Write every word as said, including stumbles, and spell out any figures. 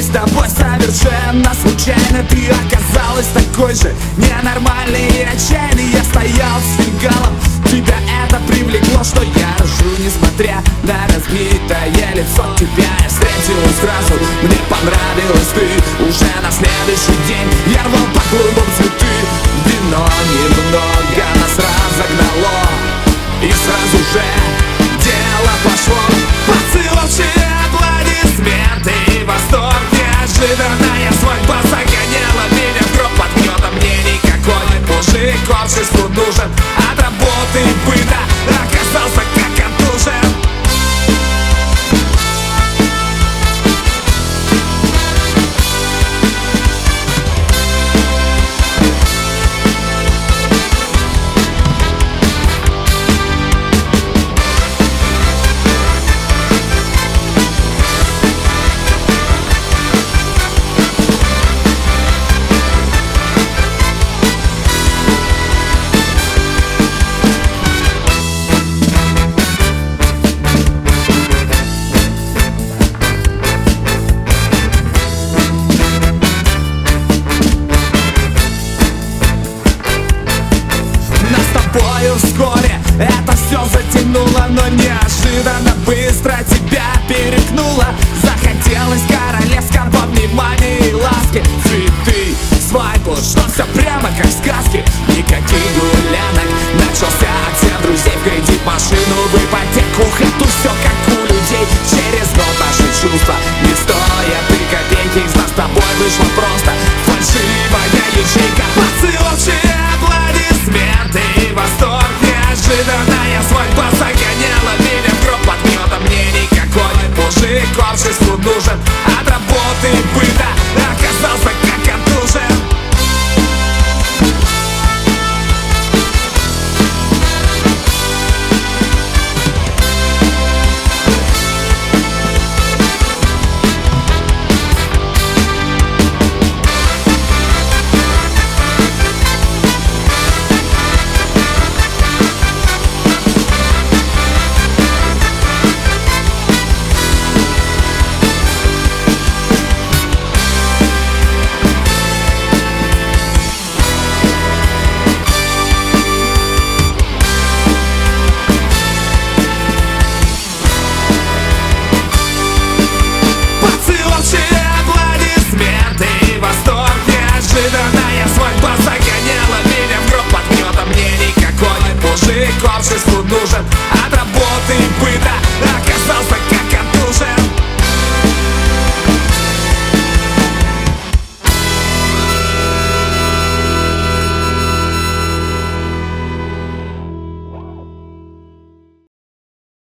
с тобой совершенно случайно. Ты оказалась такой же ненормальной и отчаянной. Я стоял с фингалом, тебя это привлекло, что я ржу, несмотря на разбитое лицо. Тебя я встретил сразу, мне понравилась ты. Уже на следующий день я рвал по клубам цветы. Вино немного нас разогнало, и сразу же дело пошло. Поцеловшие аплодисменты и восторг. Неожиданная свадьба загоняла меня в гроб под гнетом. Мне никакой мужик обществу нужен. От работы и быта оказался как отдушен. Вскоре это все затянуло, но неожиданно быстро тебя перекнуло. Захотелось королевского внимания и ласки. Цветы, свадьбу, что все прямо как в сказке. Никаких гулянок, начался акция друзей. В кредит машину, в ипотеку, хату. Все как у людей, через год наши чувства не стоят и копейки.